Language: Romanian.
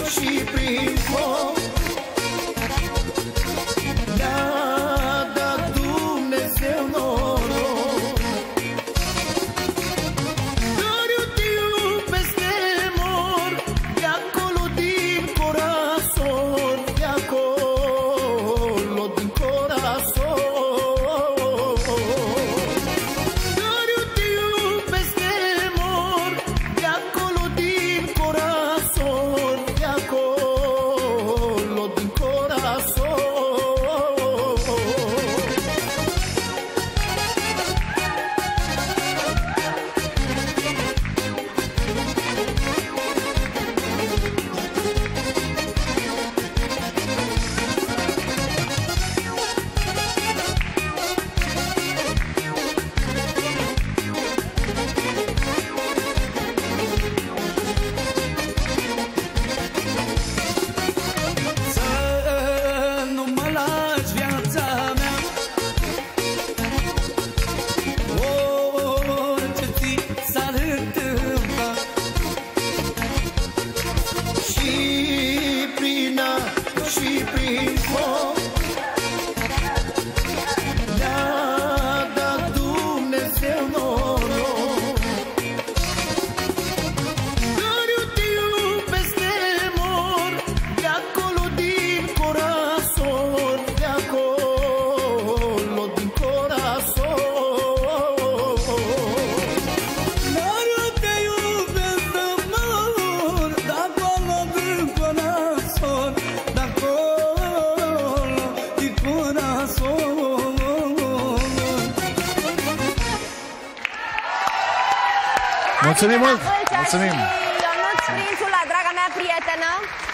și prin foc. Mi-a dat Dumnezeu noroc, dar eu te iubesc de mor, de acolo din corazon, de acolo din corazon. Dar eu te iubesc de mor, de acolo din corazon, de acolo din corazon. Și prin foc mi-a dat Dumnezeu noroc, dar eu te iubesc de mor, de acolo din corazon, de acolo din corazon. Dar eu te iubesc de mor, de acolo din corazon, Mulțumim mult! Mulțumim! Ionuț Prințu la draga mea prietenă.